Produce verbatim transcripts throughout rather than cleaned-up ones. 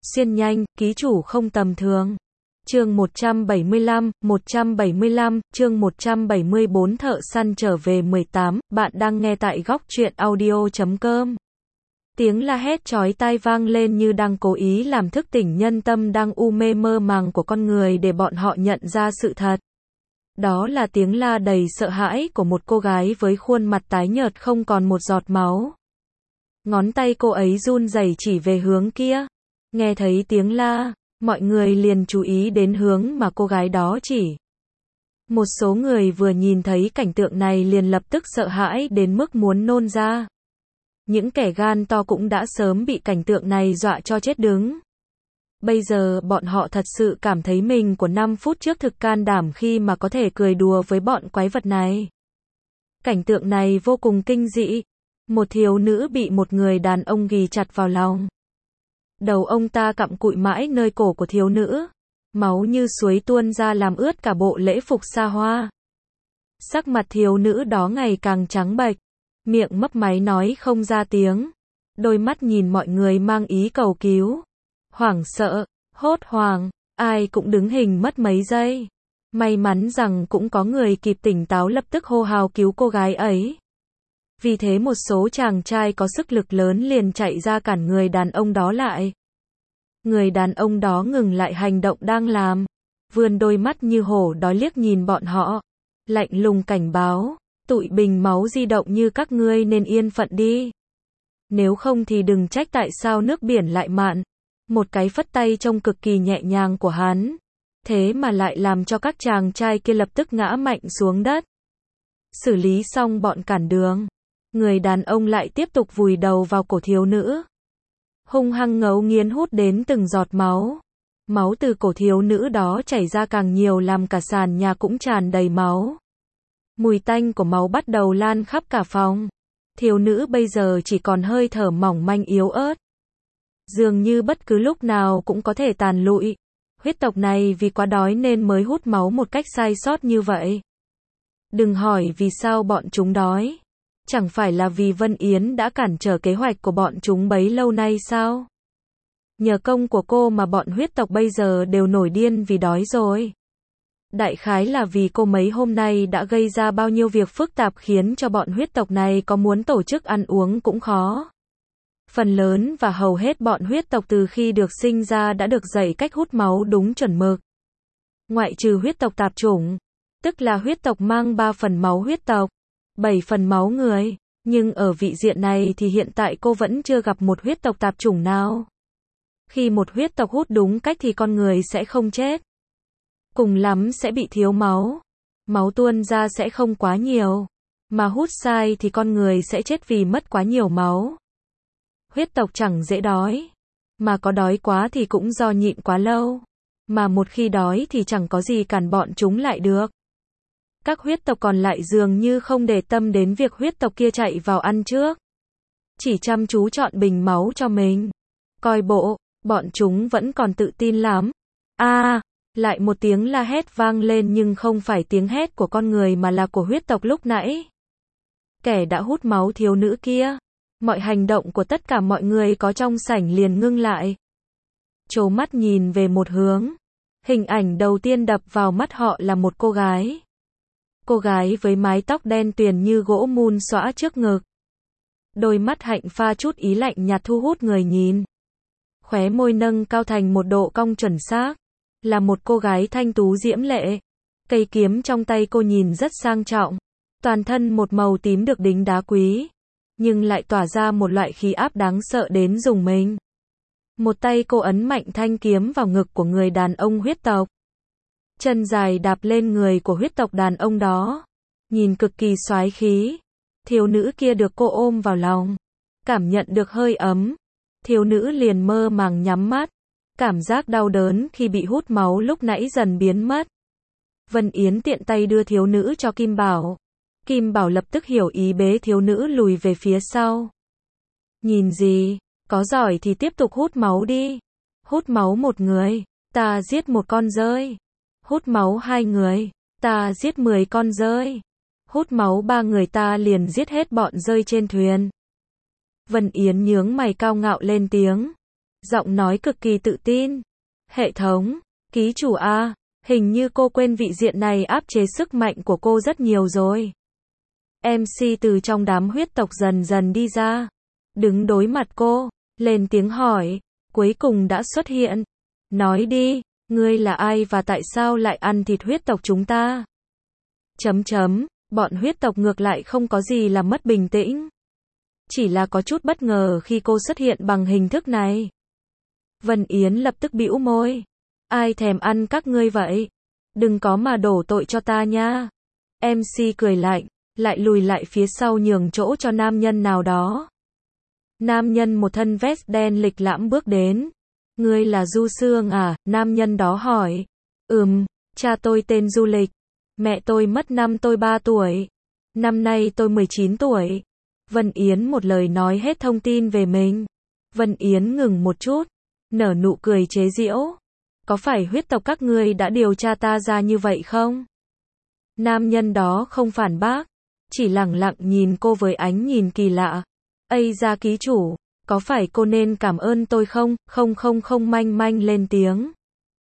xuyên nhanh, ký chủ không tầm thường. Chương một trăm bảy mươi lăm, một trăm bảy mươi lăm, chương một trăm bảy mươi bốn Thợ săn trở về mười tám, bạn đang nghe tại góc truyện audio chấm com. Tiếng la hét chói tai vang lên như đang cố ý làm thức tỉnh nhân tâm đang u mê mơ màng của con người để bọn họ nhận ra sự thật. Đó là tiếng la đầy sợ hãi của một cô gái với khuôn mặt tái nhợt không còn một giọt máu. Ngón tay cô ấy run rẩy chỉ về hướng kia. Nghe thấy tiếng la, mọi người liền chú ý đến hướng mà cô gái đó chỉ. Một số người vừa nhìn thấy cảnh tượng này liền lập tức sợ hãi đến mức muốn nôn ra. Những kẻ gan to cũng đã sớm bị cảnh tượng này dọa cho chết đứng. Bây giờ bọn họ thật sự cảm thấy mình của năm phút trước thực can đảm khi mà có thể cười đùa với bọn quái vật này. Cảnh tượng này vô cùng kinh dị. Một thiếu nữ bị một người đàn ông ghì chặt vào lòng. Đầu ông ta cặm cụi mãi nơi cổ của thiếu nữ. Máu như suối tuôn ra làm ướt cả bộ lễ phục xa hoa. Sắc mặt thiếu nữ đó ngày càng trắng bệch. Miệng mấp máy nói không ra tiếng. Đôi mắt nhìn mọi người mang ý cầu cứu. Hoảng sợ, hốt hoảng, ai cũng đứng hình mất mấy giây. May mắn rằng cũng có người kịp tỉnh táo lập tức hô hào cứu cô gái ấy. Vì thế một số chàng trai có sức lực lớn liền chạy ra cản người đàn ông đó lại. Người đàn ông đó ngừng lại hành động đang làm. Vươn đôi mắt như hổ đói liếc nhìn bọn họ. Lạnh lùng cảnh báo, tụi bình máu di động như các ngươi nên yên phận đi. Nếu không thì đừng trách tại sao nước biển lại mặn. Một cái phất tay trông cực kỳ nhẹ nhàng của hắn. Thế mà lại làm cho các chàng trai kia lập tức ngã mạnh xuống đất. Xử lý xong bọn cản đường. Người đàn ông lại tiếp tục vùi đầu vào cổ thiếu nữ. Hung hăng ngấu nghiến hút đến từng giọt máu. Máu từ cổ thiếu nữ đó chảy ra càng nhiều làm cả sàn nhà cũng tràn đầy máu. Mùi tanh của máu bắt đầu lan khắp cả phòng. Thiếu nữ bây giờ chỉ còn hơi thở mỏng manh yếu ớt. Dường như bất cứ lúc nào cũng có thể tàn lụi. Huyết tộc này vì quá đói nên mới hút máu một cách sai sót như vậy. Đừng hỏi vì sao bọn chúng đói. Chẳng phải là vì Vân Yến đã cản trở kế hoạch của bọn chúng bấy lâu nay sao? Nhờ công của cô mà bọn huyết tộc bây giờ đều nổi điên vì đói rồi. Đại khái là vì cô mấy hôm nay đã gây ra bao nhiêu việc phức tạp khiến cho bọn huyết tộc này có muốn tổ chức ăn uống cũng khó. Phần lớn và hầu hết bọn huyết tộc từ khi được sinh ra đã được dạy cách hút máu đúng chuẩn mực. Ngoại trừ huyết tộc tạp chủng, tức là huyết tộc mang ba phần máu huyết tộc, bảy phần máu người, nhưng ở vị diện này thì hiện tại cô vẫn chưa gặp một huyết tộc tạp chủng nào. Khi một huyết tộc hút đúng cách thì con người sẽ không chết. Cùng lắm sẽ bị thiếu máu. Máu tuôn ra sẽ không quá nhiều. Mà hút sai thì con người sẽ chết vì mất quá nhiều máu. Huyết tộc chẳng dễ đói. Mà có đói quá thì cũng do nhịn quá lâu. Mà một khi đói thì chẳng có gì cản bọn chúng lại được. Các huyết tộc còn lại dường như không để tâm đến việc huyết tộc kia chạy vào ăn trước. Chỉ chăm chú chọn bình máu cho mình. Coi bộ, bọn chúng vẫn còn tự tin lắm. A, à, lại một tiếng la hét vang lên nhưng không phải tiếng hét của con người mà là của huyết tộc lúc nãy. Kẻ đã hút máu thiếu nữ kia. Mọi hành động của tất cả mọi người có trong sảnh liền ngưng lại. Trố mắt nhìn về một hướng. Hình ảnh đầu tiên đập vào mắt họ là một cô gái. Cô gái với mái tóc đen tuyền như gỗ mun xõa trước ngực. Đôi mắt hạnh pha chút ý lạnh nhạt thu hút người nhìn. Khóe môi nâng cao thành một độ cong chuẩn xác. Là một cô gái thanh tú diễm lệ. Cây kiếm trong tay cô nhìn rất sang trọng. Toàn thân một màu tím được đính đá quý. Nhưng lại tỏa ra một loại khí áp đáng sợ đến rùng mình. Một tay cô ấn mạnh thanh kiếm vào ngực của người đàn ông huyết tộc. Chân dài đạp lên người của huyết tộc đàn ông đó. Nhìn cực kỳ soái khí. Thiếu nữ kia được cô ôm vào lòng. Cảm nhận được hơi ấm. Thiếu nữ liền mơ màng nhắm mắt. Cảm giác đau đớn khi bị hút máu lúc nãy dần biến mất. Vân Yến tiện tay đưa thiếu nữ cho Kim Bảo. Kim Bảo lập tức hiểu ý bế thiếu nữ lùi về phía sau. Nhìn gì, có giỏi thì tiếp tục hút máu đi. Hút máu một người, ta giết một con dơi. Hút máu hai người, ta giết mười con dơi. Hút máu ba người ta liền giết hết bọn dơi trên thuyền. Vân Yến nhướng mày cao ngạo lên tiếng. Giọng nói cực kỳ tự tin. Hệ thống, ký chủ A, hình như cô quên vị diện này áp chế sức mạnh của cô rất nhiều rồi. em xê từ trong đám huyết tộc dần dần đi ra. Đứng đối mặt cô, lên tiếng hỏi, cuối cùng đã xuất hiện. Nói đi, ngươi là ai và tại sao lại ăn thịt huyết tộc chúng ta? Chấm chấm, bọn huyết tộc ngược lại không có gì là mất bình tĩnh. Chỉ là có chút bất ngờ khi cô xuất hiện bằng hình thức này. Vân Yến lập tức bĩu môi. Ai thèm ăn các ngươi vậy? Đừng có mà đổ tội cho ta nha. em xê cười lạnh, lại lùi lại phía sau nhường chỗ cho nam nhân nào đó. Nam nhân một thân vest đen lịch lãm bước đến. Ngươi là Du Sương à? Nam nhân đó hỏi. Ừm, cha tôi tên Du Lịch. Mẹ tôi mất năm tôi ba tuổi. Năm nay tôi mười chín tuổi. Vân Yến một lời nói hết thông tin về mình. Vân Yến ngừng một chút, nở nụ cười chế giễu. Có phải huyết tộc các ngươi đã điều tra ta ra như vậy không? Nam nhân đó không phản bác, chỉ lẳng lặng nhìn cô với ánh nhìn kỳ lạ. Ây da ký chủ, có phải cô nên cảm ơn tôi không? Không không không manh manh lên tiếng.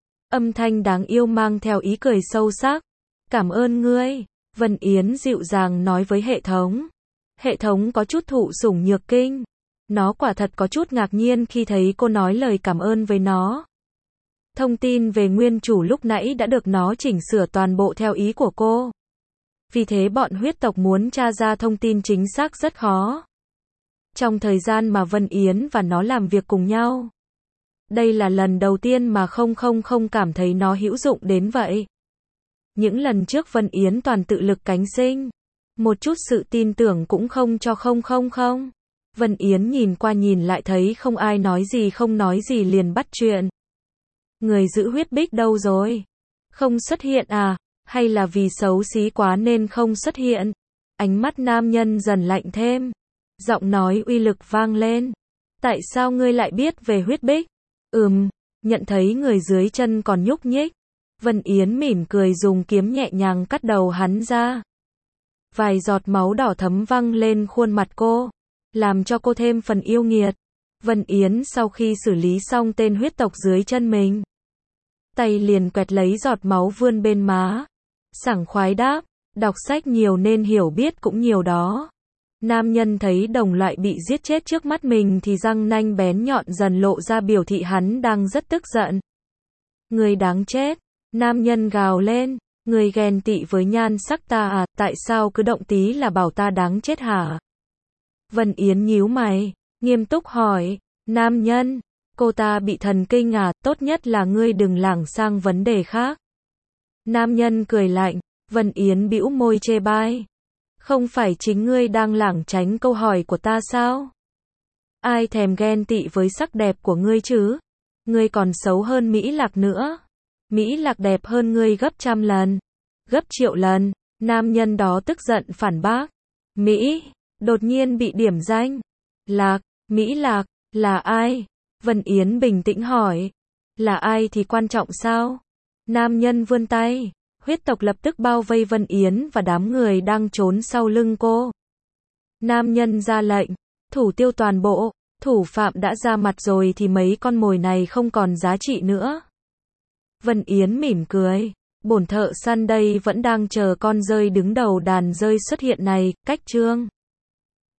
Âm thanh đáng yêu mang theo ý cười sâu sắc. Cảm ơn ngươi, Vân Yến dịu dàng nói với hệ thống. Hệ thống có chút thụ sủng nhược kinh. Nó quả thật có chút ngạc nhiên khi thấy cô nói lời cảm ơn với nó. Thông tin về nguyên chủ lúc nãy đã được nó chỉnh sửa toàn bộ theo ý của cô. Vì thế bọn huyết tộc muốn tra ra thông tin chính xác rất khó. Trong thời gian mà Vân Yến và nó làm việc cùng nhau. Đây là lần đầu tiên mà không không không cảm thấy nó hữu dụng đến vậy. Những lần trước Vân Yến toàn tự lực cánh sinh. Một chút sự tin tưởng cũng không cho không không không. Vân Yến nhìn qua nhìn lại thấy không ai nói gì không nói gì liền bắt chuyện. Người giữ huyết bích đâu rồi? Không xuất hiện à? Hay là vì xấu xí quá nên không xuất hiện? Ánh mắt nam nhân dần lạnh thêm. Giọng nói uy lực vang lên. Tại sao ngươi lại biết về huyết bích? Ừm, nhận thấy người dưới chân còn nhúc nhích. Vân Yến mỉm cười dùng kiếm nhẹ nhàng cắt đầu hắn ra. Vài giọt máu đỏ thấm văng lên khuôn mặt cô, làm cho cô thêm phần yêu nghiệt. Vân Yến sau khi xử lý xong tên huyết tộc dưới chân mình, tay liền quẹt lấy giọt máu vươn bên má. Sảng khoái đáp, đọc sách nhiều nên hiểu biết cũng nhiều đó. Nam nhân thấy đồng loại bị giết chết trước mắt mình thì răng nanh bén nhọn dần lộ ra biểu thị hắn đang rất tức giận. Người đáng chết, nam nhân gào lên. Người ghen tị với nhan sắc ta à, tại sao cứ động tí là bảo ta đáng chết hả? Vân Yến nhíu mày, nghiêm túc hỏi, nam nhân, cô ta bị thần kinh à, tốt nhất là ngươi đừng lảng sang vấn đề khác. Nam nhân cười lạnh, Vân Yến bĩu môi chê bai. Không phải chính ngươi đang lảng tránh câu hỏi của ta sao? Ai thèm ghen tị với sắc đẹp của ngươi chứ? Ngươi còn xấu hơn Mỹ Lạc nữa. Mỹ Lạc đẹp hơn ngươi gấp trăm lần, gấp triệu lần. Nam nhân đó tức giận phản bác. Mỹ, đột nhiên bị điểm danh. Lạc, Mỹ Lạc, là ai? Vân Yến bình tĩnh hỏi. Là ai thì quan trọng sao? Nam nhân vươn tay. Huyết tộc lập tức bao vây Vân Yến và đám người đang trốn sau lưng cô. Nam nhân ra lệnh, thủ tiêu toàn bộ. Thủ phạm đã ra mặt rồi thì mấy con mồi này không còn giá trị nữa. Vân Yến mỉm cười. Bổn thợ săn đây vẫn đang chờ con dơi đứng đầu đàn dơi xuất hiện này. Cách chương